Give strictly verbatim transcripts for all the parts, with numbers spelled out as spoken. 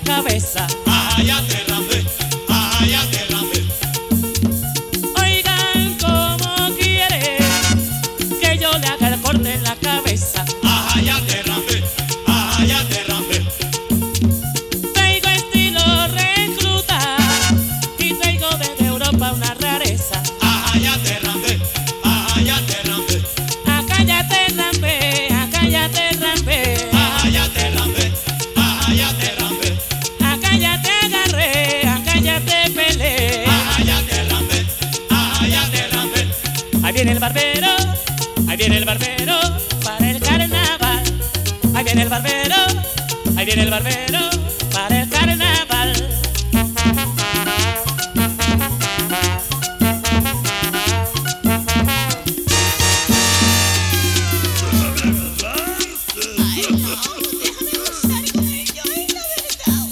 cabeza. Ajá, ya te rambé, ajá, ya te rambé. Oigan cómo quiere que yo le haga el corte en la cabeza. Ajá, ya te rambé, ajá, ya te rambé. Traigo estilo recluta y traigo desde Europa una rareza. Ajá, ya te rambé, ajá, ya te rambé. Acá ya te rambé, acá ya te rambé. Ajá, ya te rambé, ajá, ya te rambé. Acá ya te agarré, acá ya te peleé. Ajá, ya te rambé, ajá, ya te rambé. Ahí viene el barbero, ahí viene el barbero para el carnaval. Ahí viene el barbero, ahí viene el barbero para el carnaval. Ay, no, déjame gozar con ello, es la verdad.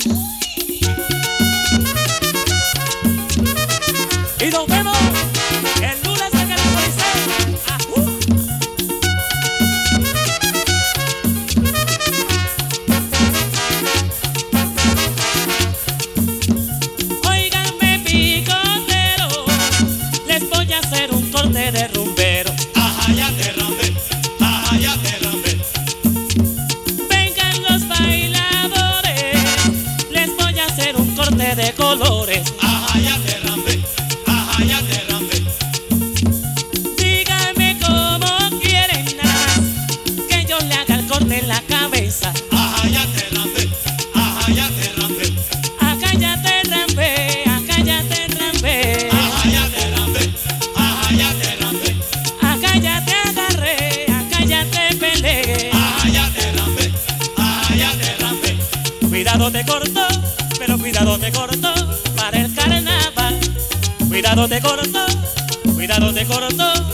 Uy. Y nos vemos el lunes en el Coliseo. ¡Ajú! Óiganme, picoteros, les voy a hacer un corte de rumbero. Ajá, ya te rambé, ajá, ya te rambé. Vengan los bailadores, les voy a hacer un corte de colores. Ajá, ya te rambé, ajá, ya te rambé. Díganme cómo quieren nada más que yo le haga el corte en la cabeza. Ajá, ya te rambé, ajá, ya te rambé. Acá ya te rambé, acá ya te rambé. Ajá, ya te rambé, ajá, ya te rambé. Acá ya te agarré, acá ya te peleé. Ajá, ya te rambé, ajá, ya te rambé. Cuidado te corto, pero cuidado te corto para el carnaval. Cuidado te corto, cuidado te corto